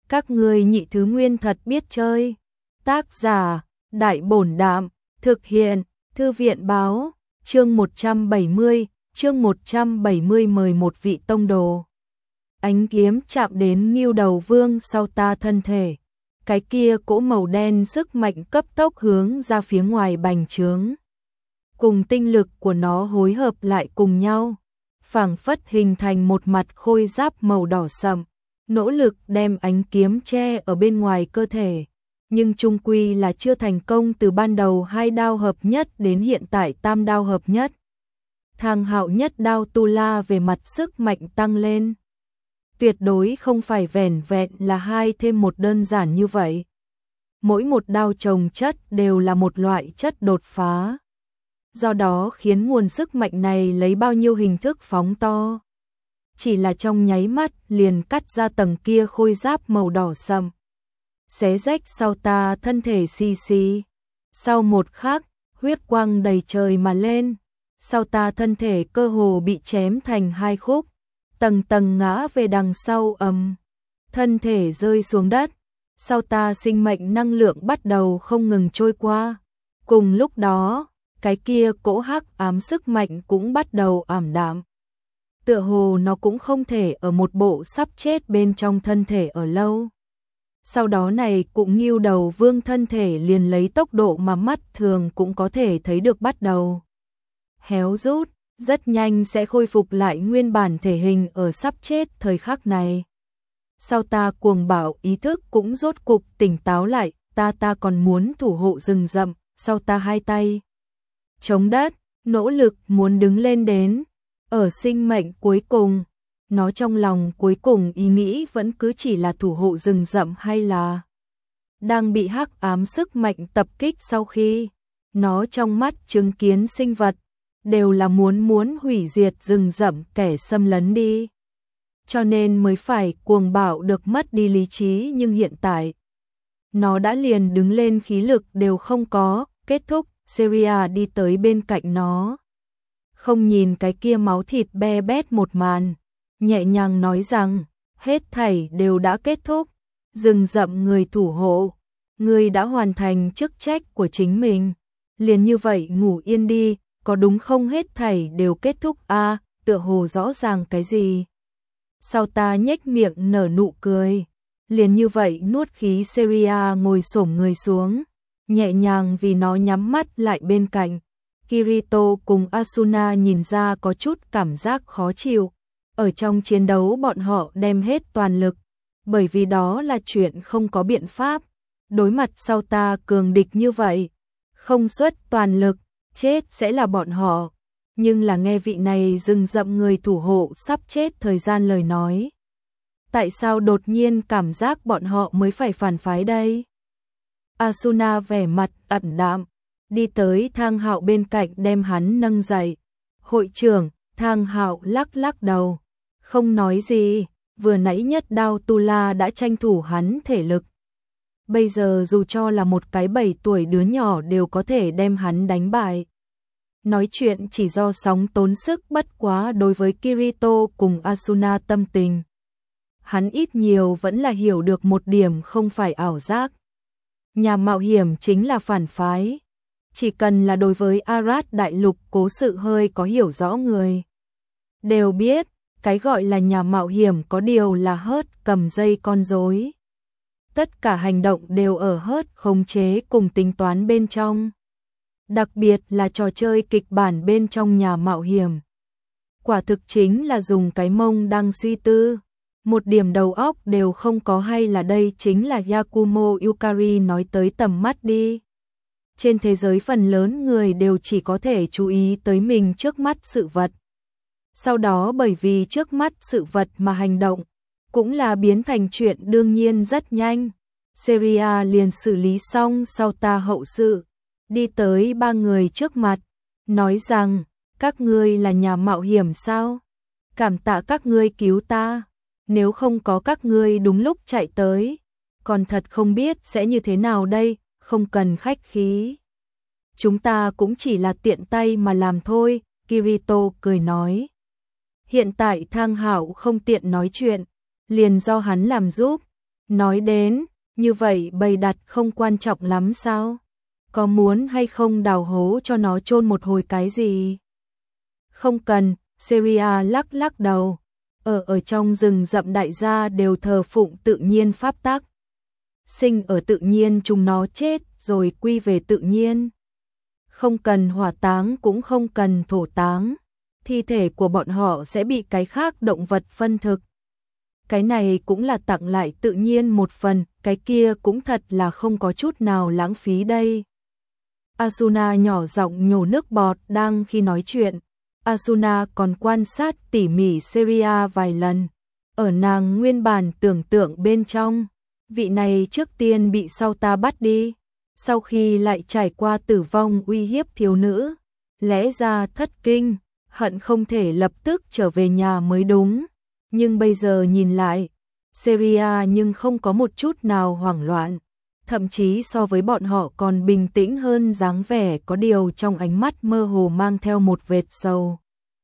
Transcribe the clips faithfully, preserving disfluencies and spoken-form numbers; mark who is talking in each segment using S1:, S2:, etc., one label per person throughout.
S1: Các ngươi nhị thứ nguyên thật biết chơi. Tác giả, Đại Bổn Đạm, thực hiện, Thư viện Báo, chương một trăm bảy mươi, chương một trăm bảy mươi mời một vị tông đồ. Ánh kiếm chạm đến Ngưu Đầu Vương sau ta thân thể. Cái kia cỗ màu đen sức mạnh cấp tốc hướng ra phía ngoài bành trướng. Cùng tinh lực của nó hối hợp lại cùng nhau, phảng phất hình thành một mặt khôi giáp màu đỏ sậm, nỗ lực đem ánh kiếm che ở bên ngoài cơ thể, nhưng chung quy là chưa thành công. Từ ban đầu hai đao hợp nhất đến hiện tại tam đao hợp nhất. Thang Hạo nhất đao tu la về mặt sức mạnh tăng lên. Tuyệt đối không phải vẻn vẹn là hai thêm một đơn giản như vậy. Mỗi một đao chồng chất đều là một loại chất đột phá. Do đó khiến nguồn sức mạnh này lấy bao nhiêu hình thức phóng to. Chỉ là trong nháy mắt liền cắt ra tầng kia khôi giáp màu đỏ sậm. Xé rách sau ta thân thể xì xì. Sau một khắc, huyết quang đầy trời mà lên. Sau ta thân thể cơ hồ bị chém thành hai khúc. Tầng tầng ngã về đằng sau ầm. Thân thể rơi xuống đất. Sau ta sinh mệnh năng lượng bắt đầu không ngừng trôi qua. Cùng lúc đó, cái kia cỗ hắc ám sức mạnh cũng bắt đầu ảm đạm. Tựa hồ nó cũng không thể ở một bộ sắp chết bên trong thân thể ở lâu. Sau đó này cũng Ngưu Đầu Vương thân thể liền lấy tốc độ mà mắt thường cũng có thể thấy được bắt đầu héo rút, rất nhanh sẽ khôi phục lại nguyên bản thể hình ở sắp chết thời khắc này. Sau ta cuồng bạo ý thức cũng rốt cục tỉnh táo lại, ta ta còn muốn thủ hộ rừng rậm, sau ta hai tay chống đất, nỗ lực muốn đứng lên đến. Ở sinh mệnh cuối cùng, nó trong lòng cuối cùng ý nghĩ vẫn cứ chỉ là thủ hộ rừng rậm hay là đang bị hắc ám sức mạnh tập kích. Sau khi nó trong mắt chứng kiến sinh vật đều là muốn muốn hủy diệt rừng rậm kẻ xâm lấn đi, cho nên mới phải cuồng bạo được mất đi lý trí. Nhưng hiện tại nó đã liền đứng lên khí lực đều không có. Kết thúc. Seria đi tới bên cạnh nó, không nhìn cái kia máu thịt be bét một màn, nhẹ nhàng nói rằng, hết thảy đều đã kết thúc. Rừng rậm người thủ hộ, người đã hoàn thành chức trách của chính mình, liền như vậy ngủ yên đi, có đúng không? Hết thảy đều kết thúc a à, tựa hồ rõ ràng cái gì. Sau ta nhếch miệng nở nụ cười, liền như vậy nuốt khí. Seria ngồi xổm người xuống, nhẹ nhàng vì nó nhắm mắt lại bên cạnh. Kirito cùng Asuna nhìn ra có chút cảm giác khó chịu. Ở trong chiến đấu bọn họ đem hết toàn lực, bởi vì đó là chuyện không có biện pháp. Đối mặt sau ta cường địch như vậy, không xuất toàn lực, chết sẽ là bọn họ. Nhưng là nghe vị này rừng rậm người thủ hộ sắp chết thời gian lời nói. Tại sao đột nhiên cảm giác bọn họ mới phải phản phái đây? Asuna vẻ mặt ẩn đạm, đi tới Thang Hạo bên cạnh đem hắn nâng dậy. Hội trưởng, Thang Hạo lắc lắc đầu, không nói gì. Vừa nãy nhất đao tu la đã tranh thủ hắn thể lực. Bây giờ dù cho là một cái bảy tuổi đứa nhỏ đều có thể đem hắn đánh bại. Nói chuyện chỉ do sóng tốn sức, bất quá đối với Kirito cùng Asuna tâm tình, hắn ít nhiều vẫn là hiểu được một điểm không phải ảo giác. Nhà mạo hiểm chính là phản phái. Chỉ cần là đối với Arad đại lục cố sự hơi có hiểu rõ người đều biết, cái gọi là nhà mạo hiểm có điều là hớt cầm dây con rối. Tất cả hành động đều ở hớt khống chế cùng tính toán bên trong. Đặc biệt là trò chơi kịch bản bên trong nhà mạo hiểm. Quả thực chính là dùng cái mông đang suy tư, một điểm đầu óc đều không có. Hay là đây chính là Yakumo Yukari nói tới tầm mắt đi. Trên thế giới phần lớn người đều chỉ có thể chú ý tới mình trước mắt sự vật. Sau đó bởi vì trước mắt sự vật mà hành động, cũng là biến thành chuyện đương nhiên rất nhanh. Seria liền xử lý xong sau ta hậu sự, đi tới ba người trước mặt, nói rằng, các ngươi là nhà mạo hiểm sao? Cảm tạ các ngươi cứu ta, nếu không có các ngươi đúng lúc chạy tới, còn thật không biết sẽ như thế nào đây. Không cần khách khí, chúng ta cũng chỉ là tiện tay mà làm thôi. Kirito cười nói. Hiện tại Thang Hạo không tiện nói chuyện, liền do hắn làm giúp. Nói đến, như vậy bày đặt không quan trọng lắm sao? Có muốn hay không đào hố cho nó chôn một hồi cái gì? Không cần, Seria lắc lắc đầu. Ở ở trong rừng rậm đại gia đều thờ phụng tự nhiên pháp tắc. Sinh ở tự nhiên chúng nó chết rồi quy về tự nhiên. Không cần hỏa táng cũng không cần thổ táng. Thi thể của bọn họ sẽ bị cái khác động vật phân thực. Cái này cũng là tặng lại tự nhiên một phần, cái kia cũng thật là không có chút nào lãng phí đây. Asuna nhỏ giọng nhổ nước bọt đang khi nói chuyện. Asuna còn quan sát tỉ mỉ Seria vài lần. Ở nàng nguyên bản tưởng tượng bên trong, vị này trước tiên bị sau ta bắt đi, sau khi lại trải qua tử vong uy hiếp thiếu nữ, lẽ ra thất kinh, hận không thể lập tức trở về nhà mới đúng. Nhưng bây giờ nhìn lại, Seria nhưng không có một chút nào hoảng loạn, thậm chí so với bọn họ còn bình tĩnh hơn dáng vẻ, có điều trong ánh mắt mơ hồ mang theo một vệt sầu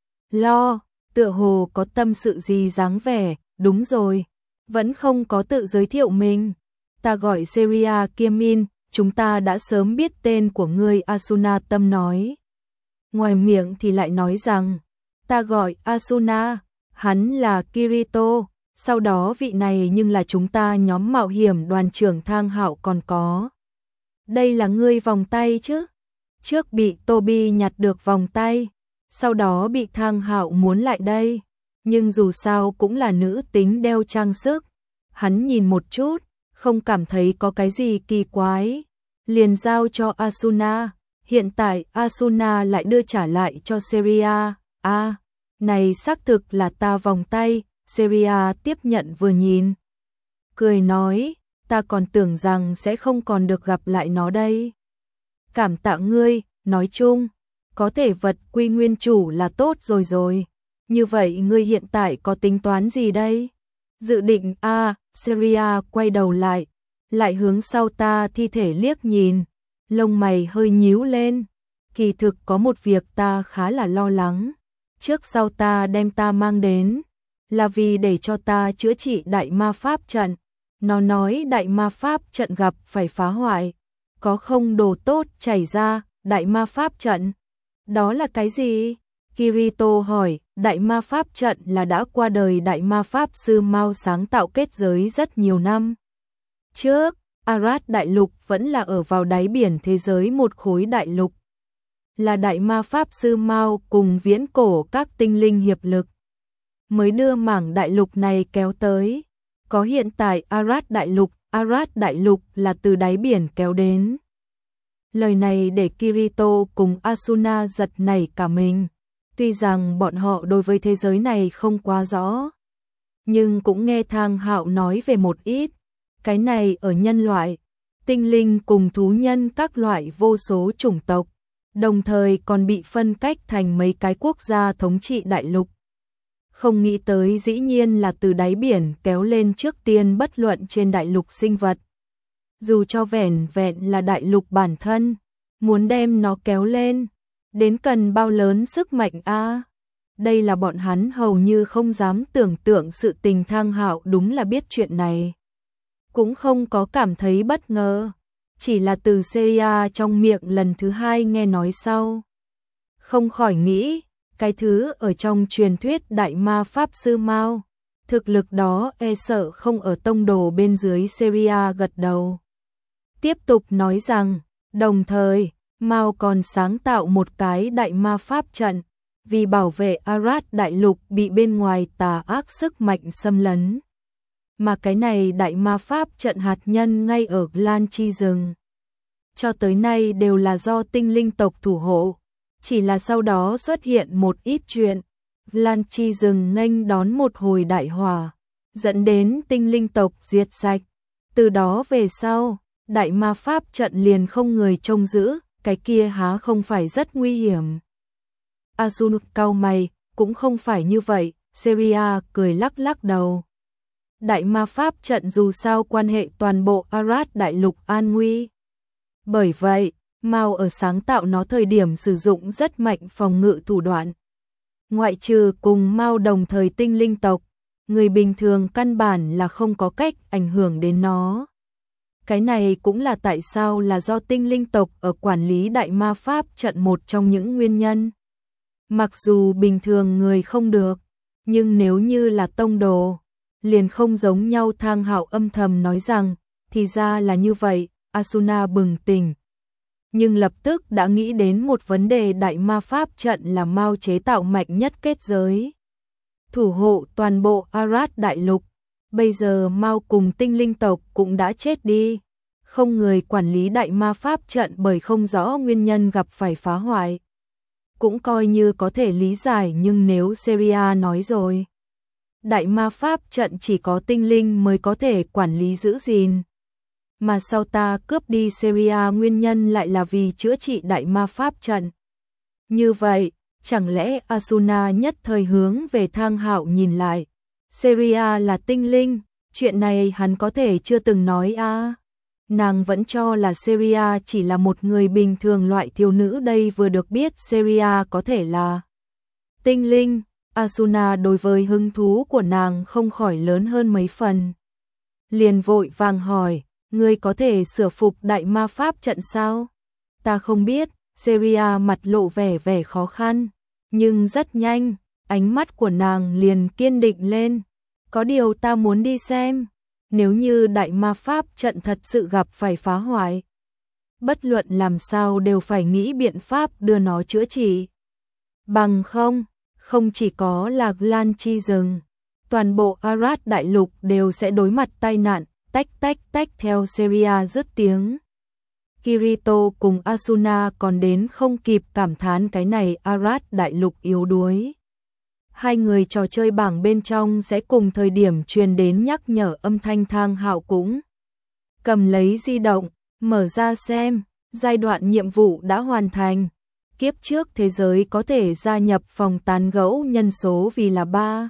S1: lo, tựa hồ có tâm sự gì dáng vẻ. Đúng rồi, vẫn không có tự giới thiệu mình. Ta gọi Seria Kimin, chúng ta đã sớm biết tên của ngươi, Asuna Tâm nói. Ngoài miệng thì lại nói rằng, ta gọi Asuna, hắn là Kirito, sau đó vị này nhưng là chúng ta nhóm mạo hiểm đoàn trưởng Thang Hạo còn có. Đây là ngươi vòng tay chứ? Trước bị Toby nhặt được vòng tay, sau đó bị Thang Hạo muốn lại đây, nhưng dù sao cũng là nữ tính đeo trang sức. Hắn nhìn một chút, không cảm thấy có cái gì kỳ quái, liền giao cho Asuna. Hiện tại Asuna lại đưa trả lại cho Seria. À, này xác thực là ta vòng tay. Seria tiếp nhận vừa nhìn, cười nói, ta còn tưởng rằng sẽ không còn được gặp lại nó đây. Cảm tạ ngươi, nói chung, có thể vật quy nguyên chủ là tốt rồi rồi. Như vậy ngươi hiện tại có tính toán gì đây? Dự định a à, Seria quay đầu lại, lại hướng sau ta thi thể liếc nhìn, lông mày hơi nhíu lên. Kỳ thực có một việc ta khá là lo lắng. Trước sau ta đem ta mang đến, là vì để cho ta chữa trị đại ma pháp trận. Nó nói đại ma pháp trận gặp phải phá hoại, có không đồ tốt chảy ra, đại ma pháp trận. Đó là cái gì? Kirito hỏi. Đại ma pháp trận là đã qua đời đại ma pháp sư Mao sáng tạo kết giới rất nhiều năm trước. Arad đại lục vẫn là ở vào đáy biển thế giới một khối đại lục. Là đại ma pháp sư Mao cùng viễn cổ các tinh linh hiệp lực mới đưa mảng đại lục này kéo tới. Có hiện tại Arad đại lục, Arad đại lục là từ đáy biển kéo đến. Lời này để Kirito cùng Asuna giật nảy cả mình. Tuy rằng bọn họ đối với thế giới này không quá rõ, nhưng cũng nghe Thang Hạo nói về một ít. Cái này ở nhân loại, tinh linh cùng thú nhân các loại vô số chủng tộc, đồng thời còn bị phân cách thành mấy cái quốc gia thống trị đại lục. Không nghĩ tới dĩ nhiên là từ đáy biển kéo lên trước tiên, bất luận trên đại lục sinh vật. Dù cho vẻn vẹn là đại lục bản thân, muốn đem nó kéo lên, đến cần bao lớn sức mạnh a? À? Đây là bọn hắn hầu như không dám tưởng tượng sự tình. Thang Hạo đúng là biết chuyện này, cũng không có cảm thấy bất ngờ, chỉ là từ Seria trong miệng lần thứ hai nghe nói sau, không khỏi nghĩ, cái thứ ở trong truyền thuyết đại ma pháp sư Mao, thực lực đó e sợ không ở tông đồ bên dưới. Seria gật đầu, tiếp tục nói rằng, đồng thời Mao còn sáng tạo một cái đại ma pháp trận, vì bảo vệ Arad đại lục bị bên ngoài tà ác sức mạnh xâm lấn. Mà cái này đại ma pháp trận hạt nhân ngay ở Lan Chi rừng, cho tới nay đều là do tinh linh tộc thủ hộ. Chỉ là sau đó xuất hiện một ít chuyện, Lan Chi rừng nghênh đón một hồi đại hỏa, dẫn đến tinh linh tộc diệt sạch. Từ đó về sau, đại ma pháp trận liền không người trông giữ. Cái kia há không phải rất nguy hiểm? Asuna cau mày, cũng không phải như vậy. Seria cười lắc lắc đầu. Đại ma pháp trận dù sao quan hệ toàn bộ Arad đại lục an nguy. Bởi vậy, Mao ở sáng tạo nó thời điểm sử dụng rất mạnh phòng ngự thủ đoạn. Ngoại trừ cùng Mao đồng thời tinh linh tộc, người bình thường căn bản là không có cách ảnh hưởng đến nó. Cái này cũng là tại sao là do tinh linh tộc ở quản lý đại ma pháp trận một trong những nguyên nhân. Mặc dù bình thường người không được, nhưng nếu như là tông đồ, liền không giống nhau. Thang Hạo âm thầm nói rằng, thì ra là như vậy. Asuna bừng tỉnh, nhưng lập tức đã nghĩ đến một vấn đề, đại ma pháp trận là Mao chế tạo mạnh nhất kết giới, thủ hộ toàn bộ Arad đại lục. Bây giờ Mao cùng tinh linh tộc cũng đã chết đi, không người quản lý đại ma pháp trận bởi không rõ nguyên nhân gặp phải phá hoại. Cũng coi như có thể lý giải, nhưng nếu Seria nói rồi, đại ma pháp trận chỉ có tinh linh mới có thể quản lý giữ gìn, mà sau ta cướp đi Seria nguyên nhân lại là vì chữa trị đại ma pháp trận. Như vậy, chẳng lẽ Asuna nhất thời hướng về Thang Hạo nhìn lại, Seria là tinh linh, chuyện này hắn có thể chưa từng nói a. À. Nàng vẫn cho là Seria chỉ là một người bình thường, loại thiếu nữ đây vừa được biết Seria có thể là tinh linh. Asuna đối với hứng thú của nàng không khỏi lớn hơn mấy phần. Liền vội vàng hỏi, ngươi có thể sửa phục đại ma pháp trận sao? Ta không biết. Seria mặt lộ vẻ vẻ khó khăn, nhưng rất nhanh, ánh mắt của nàng liền kiên định lên. Có điều ta muốn đi xem, nếu như đại ma pháp trận thật sự gặp phải phá hoại, bất luận làm sao đều phải nghĩ biện pháp đưa nó chữa trị. Bằng không, không chỉ có là Lan Chi rừng, toàn bộ Arad đại lục đều sẽ đối mặt tai nạn. Tách tách tách theo Seria dứt tiếng, Kirito cùng Asuna còn đến không kịp cảm thán cái này Arad đại lục yếu đuối. Hai người trò chơi bảng bên trong sẽ cùng thời điểm truyền đến nhắc nhở âm thanh. Thang Hạo cũng cầm lấy di động, mở ra xem, giai đoạn nhiệm vụ đã hoàn thành. Kiếp trước thế giới có thể gia nhập phòng tán gẫu nhân số vì là ba,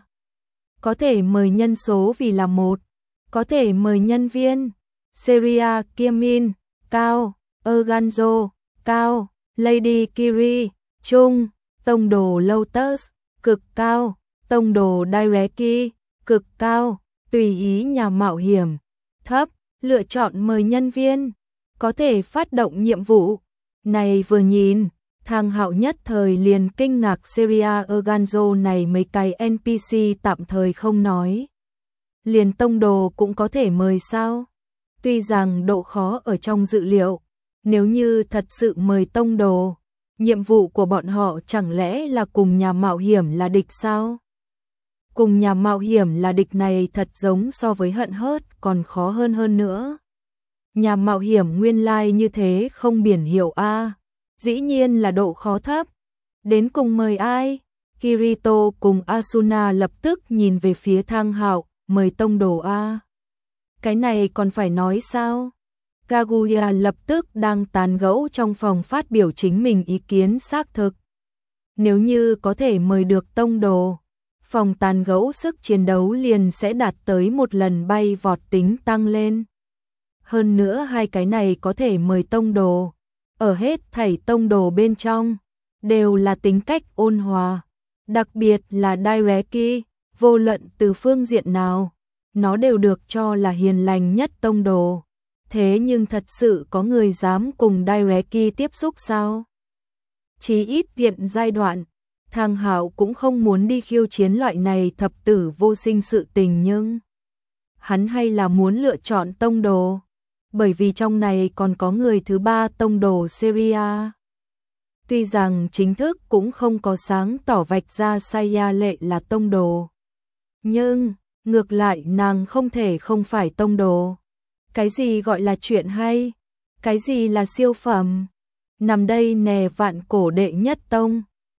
S1: có thể mời nhân số vì là một, có thể mời nhân viên. Seria, Kiamin, cao, Erganzo, cao, Lady Kiri, trung, tông đồ Lotus, cực cao, tông đồ Daireki, cực cao, tùy ý nhà mạo hiểm, thấp, lựa chọn mời nhân viên, có thể phát động nhiệm vụ. Này vừa nhìn, Thang Hạo nhất thời liền kinh ngạc, Seria Erganzo này mấy cái en pê xê tạm thời không nói, liền tông đồ cũng có thể mời sao? Tuy rằng độ khó ở trong dự liệu, nếu như thật sự mời tông đồ, nhiệm vụ của bọn họ chẳng lẽ là cùng nhà mạo hiểm là địch sao? Cùng nhà mạo hiểm là địch này thật giống so với hận hớt còn khó hơn hơn nữa. Nhà mạo hiểm nguyên lai like như thế không biển hiệu a, dĩ nhiên là độ khó thấp. Đến cùng mời ai? Kirito cùng Asuna lập tức nhìn về phía Thang Hạo, mời tông đồ a. Cái này còn phải nói sao? Kaguya lập tức đang tán gẫu trong phòng phát biểu chính mình ý kiến xác thực. Nếu như có thể mời được tông đồ, phòng tán gẫu sức chiến đấu liền sẽ đạt tới một lần bay vọt tính tăng lên. Hơn nữa hai cái này có thể mời tông đồ, ở hết thảy tông đồ bên trong, đều là tính cách ôn hòa. Đặc biệt là Daireki, vô luận từ phương diện nào, nó đều được cho là hiền lành nhất tông đồ. Thế nhưng thật sự có người dám cùng Daireki tiếp xúc sao? Chí ít hiện giai đoạn, Thang Hạo cũng không muốn đi khiêu chiến loại này thập tử vô sinh sự tình, nhưng hắn hay là muốn lựa chọn tông đồ, bởi vì trong này còn có người thứ ba, tông đồ Seria. Tuy rằng chính thức cũng không có sáng tỏ vạch ra Saya Lệ là tông đồ, nhưng ngược lại nàng không thể không phải tông đồ. Cái gì gọi là chuyện hay? Cái gì là siêu phẩm? Nằm đây nè, vạn cổ đệ nhất tông.